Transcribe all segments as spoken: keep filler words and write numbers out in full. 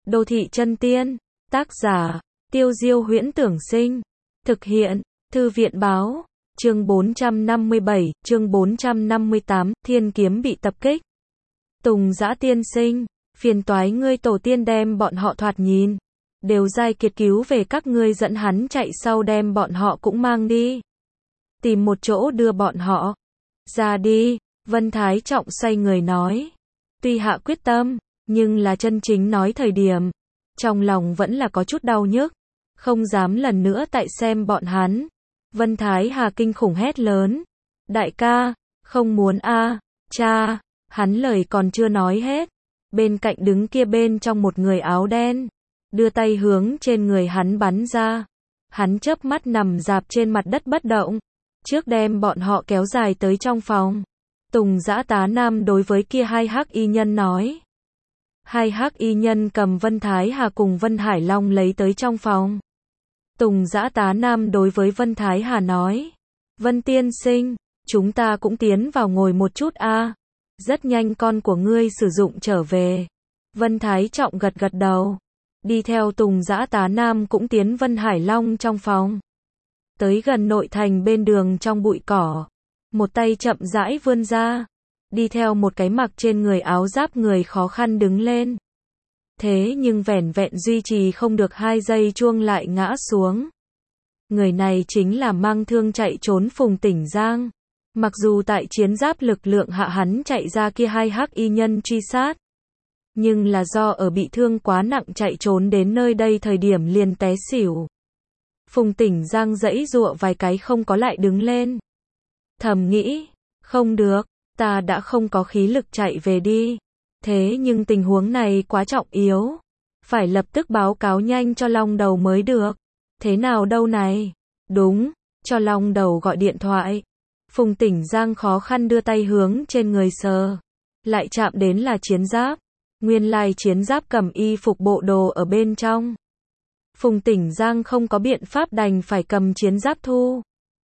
Đô thị chân tiên. Tác giả, Tiêu Diêu Huyễn Tưởng Sinh. Thực hiện, Thư viện báo. Chương bốn trăm năm mươi bảy, chương bốn trăm năm mươi tám, thiên kiếm bị tập kích. Tùng Dã tiên sinh, phiền toái ngươi tổ tiên đem bọn họ thoạt nhìn. Đều giai kiệt cứu về các ngươi dẫn hắn chạy sau đem bọn họ cũng mang đi. Tìm một chỗ đưa bọn họ ra đi, Vân Thái Trọng xoay người nói. Tuy hạ quyết tâm, nhưng là chân chính nói thời điểm. Trong lòng vẫn là có chút đau nhức, không dám lần nữa tại xem bọn hắn. Vân Thái Hà kinh khủng hét lớn. Đại ca, không muốn a, cha, hắn lời còn chưa nói hết. Bên cạnh đứng kia bên trong một người áo đen, đưa tay hướng trên người hắn bắn ra. Hắn chớp mắt nằm dạp trên mặt đất bất động. Trước đem bọn họ kéo dài tới trong phòng. Tùng Dã tá nam đối với kia hai hắc y nhân nói. Hai hắc y nhân cầm Vân Thái Hà cùng Vân Hải Long lấy tới trong phòng. Tùng Dã tá nam đối với Vân Thái Hà nói. Vân tiên sinh, chúng ta cũng tiến vào ngồi một chút a. Rất nhanh con của ngươi sử dụng trở về. Vân Thái Trọng gật gật đầu. Đi theo Tùng Dã tá nam cũng tiến Vân Hải Long trong phòng. Tới gần nội thành bên đường trong bụi cỏ. Một tay chậm rãi vươn ra. Đi theo một cái mặc trên người áo giáp người khó khăn đứng lên. Thế nhưng vẻn vẹn duy trì không được hai giây chuông lại ngã xuống. Người này chính là mang thương chạy trốn Phùng Tỉnh Giang. Mặc dù tại chiến giáp lực lượng hạ hắn chạy ra kia hai hắc y nhân truy sát. Nhưng là do ở bị thương quá nặng chạy trốn đến nơi đây thời điểm liền té xỉu. Phùng Tỉnh Giang giãy giụa vài cái không có lại đứng lên. Thầm nghĩ, không được, ta đã không có khí lực chạy về đi. Thế nhưng tình huống này quá trọng yếu. Phải lập tức báo cáo nhanh cho Long Đầu mới được. Thế nào đâu này? Đúng, cho Long Đầu gọi điện thoại. Phùng Tỉnh Giang khó khăn đưa tay hướng trên người sờ. Lại chạm đến là chiến giáp. Nguyên lai chiến giáp cầm y phục bộ đồ ở bên trong. Phùng Tỉnh Giang không có biện pháp đành phải cầm chiến giáp thu.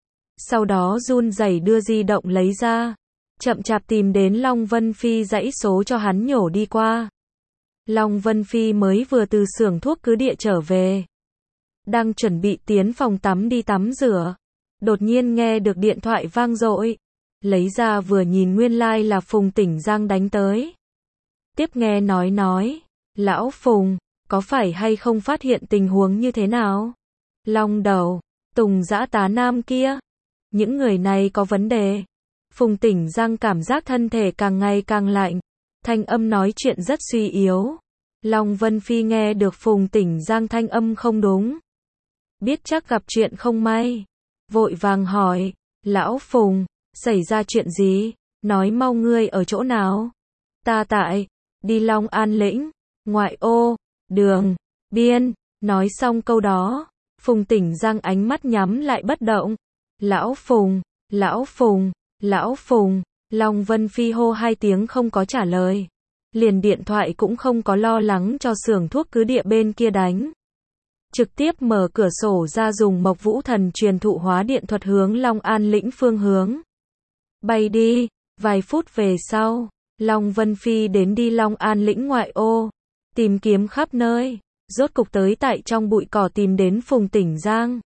Sau đó run rẩy đưa di động lấy ra. Chậm chạp tìm đến Long Vân Phi dãy số cho hắn nhổ đi qua. Long Vân Phi mới vừa từ xưởng thuốc cứ địa trở về. Đang chuẩn bị tiến phòng tắm đi tắm rửa. Đột nhiên nghe được điện thoại vang dội. Lấy ra vừa nhìn nguyên lai like là Phùng Tỉnh Giang đánh tới. Tiếp nghe nói nói. Lão Phùng, có phải hay không phát hiện tình huống như thế nào? Long Đầu, Tùng Dã tá nam kia. Những người này có vấn đề. Phùng Tỉnh Giang cảm giác thân thể càng ngày càng lạnh. Thanh âm nói chuyện rất suy yếu. Long Vân Phi nghe được Phùng Tỉnh Giang thanh âm không đúng. Biết chắc gặp chuyện không may. Vội vàng hỏi. Lão Phùng, xảy ra chuyện gì? Nói mau ngươi ở chỗ nào? Ta tại, đi Long An lĩnh, ngoại ô, đường, biên. Nói xong câu đó. Phùng Tỉnh Giang ánh mắt nhắm lại bất động. Lão Phùng, Lão Phùng, Lão Phùng. Long Vân Phi hô hai tiếng không có trả lời. Liền điện thoại cũng không có lo lắng cho xưởng thuốc cứ địa bên kia đánh. Trực tiếp mở cửa sổ ra dùng Mộc Vũ Thần truyền thụ hóa điện thuật hướng Long An lĩnh phương hướng. Bay đi. Vài phút về sau, Long Vân Phi đến đi Long An lĩnh ngoại ô. Tìm kiếm khắp nơi. Rốt cục tới tại trong bụi cỏ tìm đến Phùng Tỉnh Giang.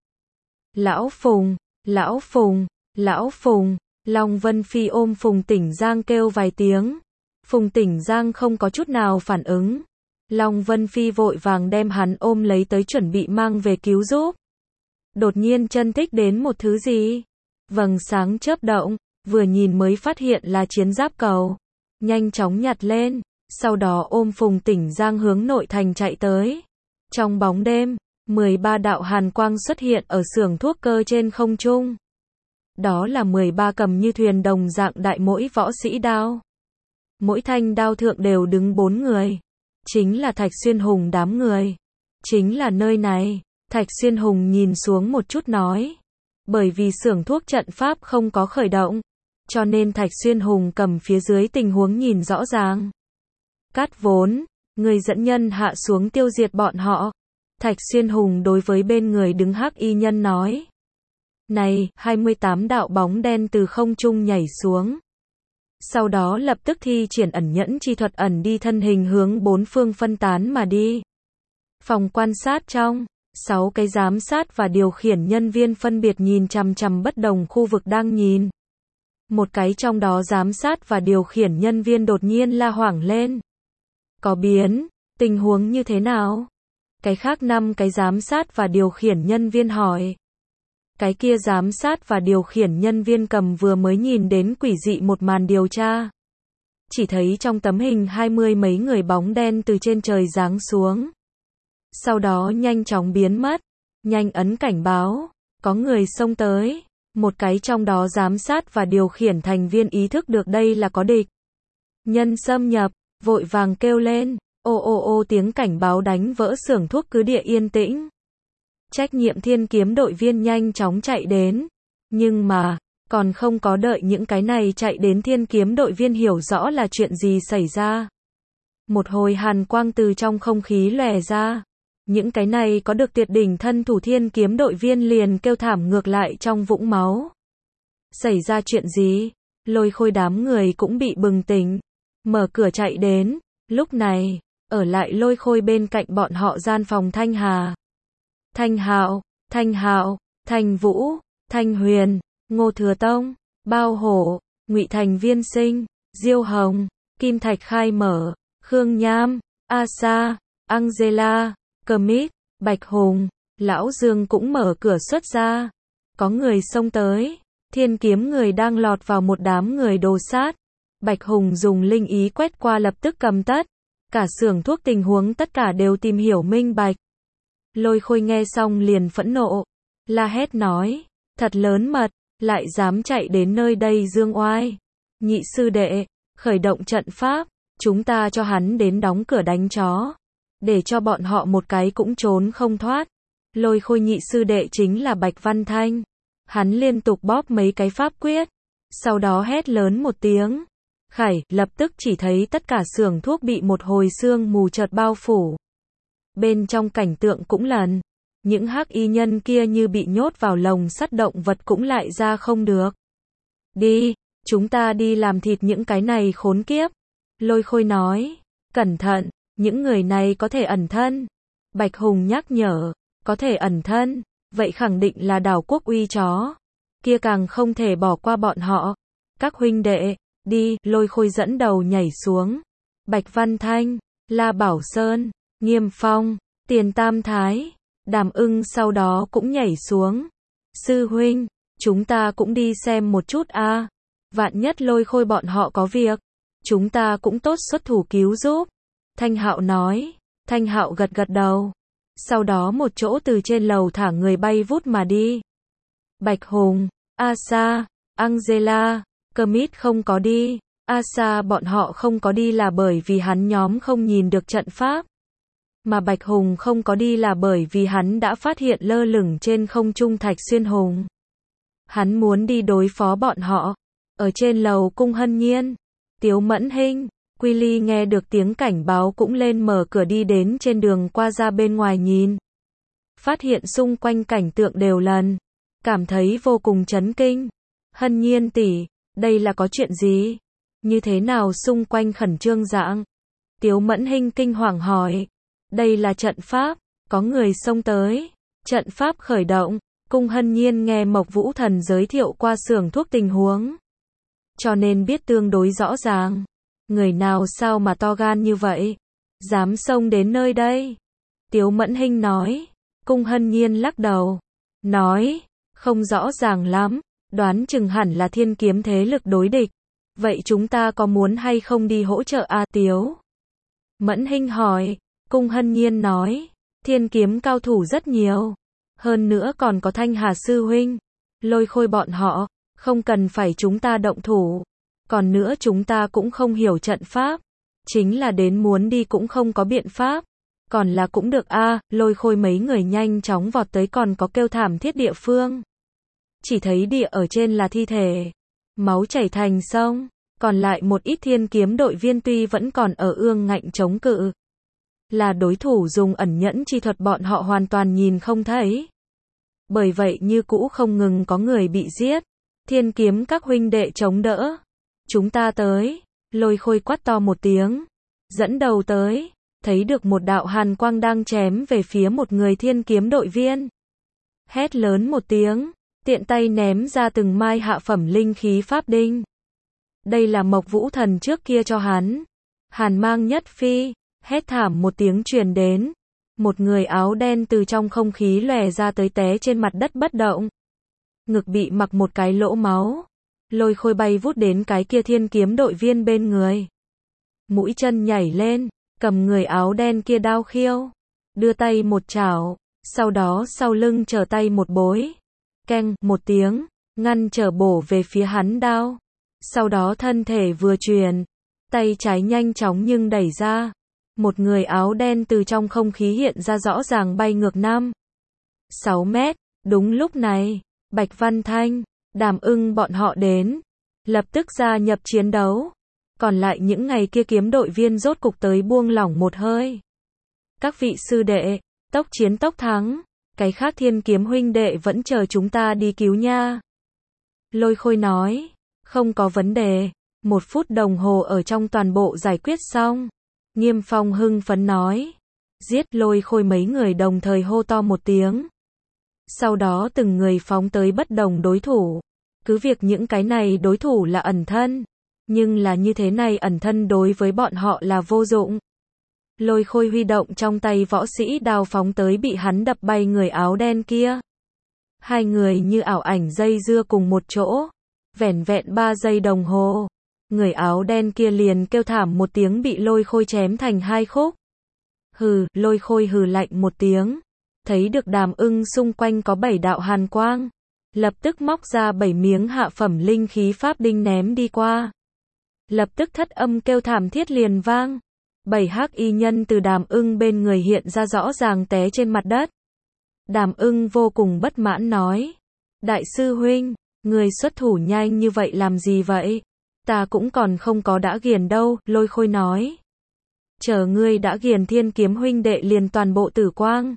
Lão Phùng, Lão Phùng, Lão Phùng. Long Vân Phi ôm Phùng Tỉnh Giang kêu vài tiếng. Phùng Tỉnh Giang không có chút nào phản ứng. Long Vân Phi vội vàng đem hắn ôm lấy tới chuẩn bị mang về cứu giúp. Đột nhiên chân thích đến một thứ gì. Vầng sáng chớp động, vừa nhìn mới phát hiện là chiến giáp cầu. Nhanh chóng nhặt lên, sau đó ôm Phùng Tỉnh Giang hướng nội thành chạy tới. Trong bóng đêm, mười ba đạo hàn quang xuất hiện ở xưởng thuốc cơ trên không trung. Đó là mười ba cầm như thuyền đồng dạng đại mỗi võ sĩ đao. Mỗi thanh đao thượng đều đứng bốn người. Chính là Thạch Xuyên Hùng đám người. Chính là nơi này. Thạch Xuyên Hùng nhìn xuống một chút nói. Bởi vì xưởng thuốc trận pháp không có khởi động. Cho nên Thạch Xuyên Hùng cầm phía dưới tình huống nhìn rõ ràng. Cát Vốn, người dẫn nhân hạ xuống tiêu diệt bọn họ. Thạch Xuyên Hùng đối với bên người đứng hắc y nhân nói. Này, hai mươi tám đạo bóng đen từ không trung nhảy xuống. Sau đó lập tức thi triển ẩn nhẫn chi thuật ẩn đi thân hình hướng bốn phương phân tán mà đi. Phòng quan sát trong, sáu cái giám sát và điều khiển nhân viên phân biệt nhìn chằm chằm bất đồng khu vực đang nhìn. Một cái trong đó giám sát và điều khiển nhân viên đột nhiên la hoảng lên. Có biến, tình huống như thế nào? Cái khác năm cái giám sát và điều khiển nhân viên hỏi. Cái kia giám sát và điều khiển nhân viên cầm vừa mới nhìn đến quỷ dị một màn điều tra. Chỉ thấy trong tấm hình hai mươi mấy người bóng đen từ trên trời giáng xuống. Sau đó nhanh chóng biến mất. Nhanh ấn cảnh báo. Có người xông tới. Một cái trong đó giám sát và điều khiển thành viên ý thức được đây là có địch nhân xâm nhập, vội vàng kêu lên. Ô ô ô tiếng cảnh báo đánh vỡ xưởng thuốc cứ địa yên tĩnh. Trách nhiệm thiên kiếm đội viên nhanh chóng chạy đến. Nhưng mà, còn không có đợi những cái này chạy đến thiên kiếm đội viên hiểu rõ là chuyện gì xảy ra. Một hồi hàn quang từ trong không khí lòe ra. Những cái này có được tuyệt đỉnh thân thủ thiên kiếm đội viên liền kêu thảm ngược lại trong vũng máu. Xảy ra chuyện gì? Lôi Khôi đám người cũng bị bừng tỉnh. Mở cửa chạy đến. Lúc này, ở lại Lôi Khôi bên cạnh bọn họ gian phòng Thanh Hà. Thanh Hạo, Thanh Hạo, Thanh Vũ, Thanh Huyền, Ngô Thừa Tông, Bao Hổ, Ngụy Thành Viên Sinh, Diêu Hồng, Kim Thạch Khai Mở, Khương Nham, Asa, Angela, Kermit, Bạch Hùng, Lão Dương cũng mở cửa xuất ra. Có người xông tới, thiên kiếm người đang lọt vào một đám người đồ sát. Bạch Hùng dùng linh ý quét qua lập tức cầm tất. Cả xưởng thuốc tình huống tất cả đều tìm hiểu minh bạch. Lôi Khôi nghe xong liền phẫn nộ. La hét nói, thật lớn mật, lại dám chạy đến nơi đây dương oai. Nhị sư đệ, khởi động trận pháp, chúng ta cho hắn đến đóng cửa đánh chó. Để cho bọn họ một cái cũng trốn không thoát. Lôi Khôi nhị sư đệ chính là Bạch Văn Thanh. Hắn liên tục bóp mấy cái pháp quyết. Sau đó hét lớn một tiếng. Khải, lập tức chỉ thấy tất cả xưởng thuốc bị một hồi sương mù chợt bao phủ. Bên trong cảnh tượng cũng lần. Những hắc y nhân kia như bị nhốt vào lồng sắt động vật cũng lại ra không được. Đi, chúng ta đi làm thịt những cái này khốn kiếp. Lôi Khôi nói, cẩn thận, những người này có thể ẩn thân. Bạch Hùng nhắc nhở, có thể ẩn thân, vậy khẳng định là đảo quốc uy chó. Kia càng không thể bỏ qua bọn họ. Các huynh đệ, đi, Lôi Khôi dẫn đầu nhảy xuống. Bạch Văn Thanh, La Bảo Sơn, Nghiêm Phong, Tiền Tam Thái, Đàm Ưng sau đó cũng nhảy xuống. Sư huynh, chúng ta cũng đi xem một chút a. À. Vạn nhất Lôi Khôi bọn họ có việc, chúng ta cũng tốt xuất thủ cứu giúp. Thanh Hạo nói. Thanh Hạo gật gật đầu. Sau đó một chỗ từ trên lầu thả người bay vút mà đi. Bạch Hùng, Asa, Angela, Kermit không có đi. Asa bọn họ không có đi là bởi vì hắn nhóm không nhìn được trận pháp. Mà Bạch Hùng không có đi là bởi vì hắn đã phát hiện lơ lửng trên không trung Thạch Xuyên Hùng. Hắn muốn đi đối phó bọn họ. Ở trên lầu Cung Hân Nhiên, Tiếu Mẫn Hinh, Quy Ly nghe được tiếng cảnh báo cũng lên mở cửa đi đến trên đường qua ra bên ngoài nhìn. Phát hiện xung quanh cảnh tượng đều lần. Cảm thấy vô cùng chấn kinh. Hân Nhiên tỷ, đây là có chuyện gì? Như thế nào xung quanh khẩn trương dạng? Tiếu Mẫn Hinh kinh hoàng hỏi. Đây là trận pháp, có người xông tới. Trận pháp khởi động, Cung Hân Nhiên nghe Mộc Vũ Thần giới thiệu qua xưởng thuốc tình huống. Cho nên biết tương đối rõ ràng. Người nào sao mà to gan như vậy? Dám xông đến nơi đây? Tiếu Mẫn Hinh nói. Cung Hân Nhiên lắc đầu. Nói, không rõ ràng lắm. Đoán chừng hẳn là thiên kiếm thế lực đối địch. Vậy chúng ta có muốn hay không đi hỗ trợ a? Tiếu Mẫn Hinh hỏi. Cung Hân Nhiên nói. Thiên kiếm cao thủ rất nhiều. Hơn nữa còn có Thanh Hà sư huynh. Lôi Khôi bọn họ. Không cần phải chúng ta động thủ. Còn nữa chúng ta cũng không hiểu trận pháp. Chính là đến muốn đi cũng không có biện pháp. Còn là cũng được a. À, Lôi Khôi mấy người nhanh chóng vọt tới còn có kêu thảm thiết địa phương. Chỉ thấy địa ở trên là thi thể. Máu chảy thành sông. Còn lại một ít thiên kiếm đội viên tuy vẫn còn ở ương ngạnh chống cự. Là đối thủ dùng ẩn nhẫn chi thuật bọn họ hoàn toàn nhìn không thấy. Bởi vậy như cũ không ngừng có người bị giết. Thiên kiếm các huynh đệ chống đỡ. Chúng ta tới. Lôi Khôi quát to một tiếng. Dẫn đầu tới. thấy được một đạo hàn quang đang chém về phía một người thiên kiếm đội viên. Hét lớn một tiếng, tiện tay ném ra từng mai hạ phẩm linh khí pháp đinh. Đây là Mộc Vũ Thần trước kia cho hắn. Hàn mang nhất phi, hét thảm một tiếng truyền đến. Một người áo đen từ trong không khí lòe ra tới té trên mặt đất bất động. Ngực bị mặc một cái lỗ máu. Lôi Khôi bay vút đến cái kia thiên kiếm đội viên bên người. Mũi chân nhảy lên, cầm người áo đen kia đao khiêu. Đưa tay một chảo, sau đó sau lưng trở tay một bối. Keng, một tiếng, ngăn trở bổ về phía hắn đao. Sau đó thân thể vừa truyền, tay trái nhanh chóng nhưng đẩy ra. Một người áo đen từ trong không khí hiện ra rõ ràng bay ngược năm sáu mét. Đúng lúc này, Bạch Văn Thanh, Đàm Ưng bọn họ đến, lập tức gia nhập chiến đấu. Còn lại những ngày kia kiếm đội viên rốt cục tới buông lỏng một hơi. Các vị sư đệ, tốc chiến tốc thắng, cái khác thiên kiếm huynh đệ vẫn chờ chúng ta đi cứu nha. Lôi Khôi nói, không có vấn đề, một phút đồng hồ ở trong toàn bộ giải quyết xong. Nghiêm Phong hưng phấn nói, giết. Lôi Khôi mấy người đồng thời hô to một tiếng. Sau đó từng người phóng tới bất đồng đối thủ. Cứ việc những cái này đối thủ là ẩn thân, nhưng là như thế này ẩn thân đối với bọn họ là vô dụng. Lôi Khôi huy động trong tay võ sĩ đao phóng tới bị hắn đập bay người áo đen kia. Hai người như ảo ảnh dây dưa cùng một chỗ. Vẻn vẹn ba giây đồng hồ, người áo đen kia liền kêu thảm một tiếng bị Lôi Khôi chém thành hai khúc. Hừ, Lôi Khôi hừ lạnh một tiếng. Thấy được Đàm Ưng xung quanh có bảy đạo hàn quang. Lập tức móc ra bảy miếng hạ phẩm linh khí pháp đinh ném đi qua. Lập tức thất âm kêu thảm thiết liền vang. Bảy hắc y nhân từ Đàm Ưng bên người hiện ra rõ ràng té trên mặt đất. Đàm Ưng vô cùng bất mãn nói. Đại sư huynh, người xuất thủ nhanh như vậy làm gì vậy? Ta cũng còn không có đã ghiền đâu, Lôi Khôi nói. Chờ ngươi đã ghiền thiên kiếm huynh đệ liền toàn bộ tử quang.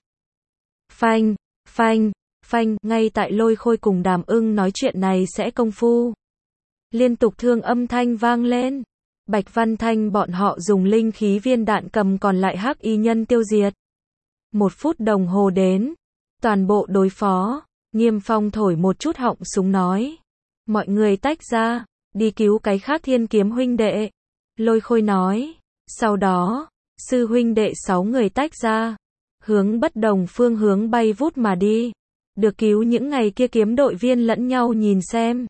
Phanh, phanh, phanh, ngay tại Lôi Khôi cùng Đàm Ưng nói chuyện này sẽ công phu. Liên tục thương âm thanh vang lên. Bạch Văn Thanh bọn họ dùng linh khí viên đạn cầm còn lại hắc y nhân tiêu diệt. Một phút đồng hồ đến. Toàn bộ đối phó. Nghiêm Phong thổi một chút họng súng nói. Mọi người tách ra. Đi cứu cái khác thiên kiếm huynh đệ. Lôi Khôi nói. Sau đó, sư huynh đệ sáu người tách ra. Hướng bất đồng phương hướng bay vút mà đi. Được cứu những ngày kia kiếm đội viên lẫn nhau nhìn xem.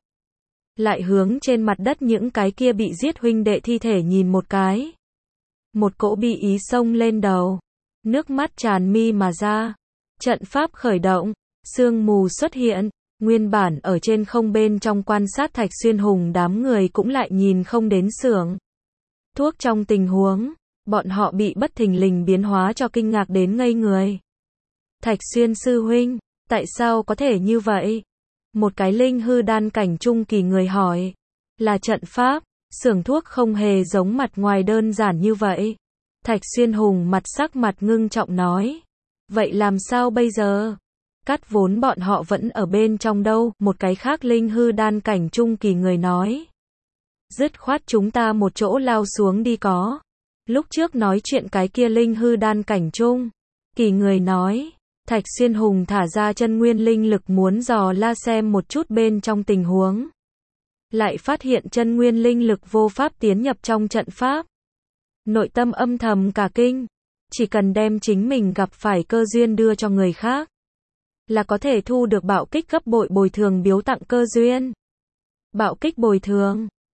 Lại hướng trên mặt đất những cái kia bị giết huynh đệ thi thể nhìn một cái. Một cỗ bi ý xông lên đầu. Nước mắt tràn mi mà ra. Trận pháp khởi động. Sương mù xuất hiện. Nguyên bản ở trên không bên trong quan sát Thạch Xuyên Hùng đám người cũng lại nhìn không đến xưởng thuốc trong tình huống. Bọn họ bị bất thình lình biến hóa cho kinh ngạc đến ngây người. Thạch Xuyên sư huynh, tại sao có thể như vậy? Một cái linh hư đan cảnh trung kỳ người hỏi. Là trận pháp, xưởng thuốc không hề giống mặt ngoài đơn giản như vậy. Thạch Xuyên Hùng mặt sắc mặt ngưng trọng nói. Vậy làm sao bây giờ? Cắt vốn bọn họ vẫn ở bên trong đâu, một cái khác linh hư đan cảnh trung kỳ người nói. Dứt khoát chúng ta một chỗ lao xuống đi có. Lúc trước nói chuyện cái kia linh hư đan cảnh trung kỳ người nói. Thạch Xuyên Hùng thả ra chân nguyên linh lực muốn dò la xem một chút bên trong tình huống. Lại phát hiện chân nguyên linh lực vô pháp tiến nhập trong trận pháp. Nội tâm âm thầm cả kinh. Chỉ cần đem chính mình gặp phải cơ duyên đưa cho người khác. Là có thể thu được bạo kích gấp bội bồi thường biếu tặng cơ duyên. Bạo kích bồi thường.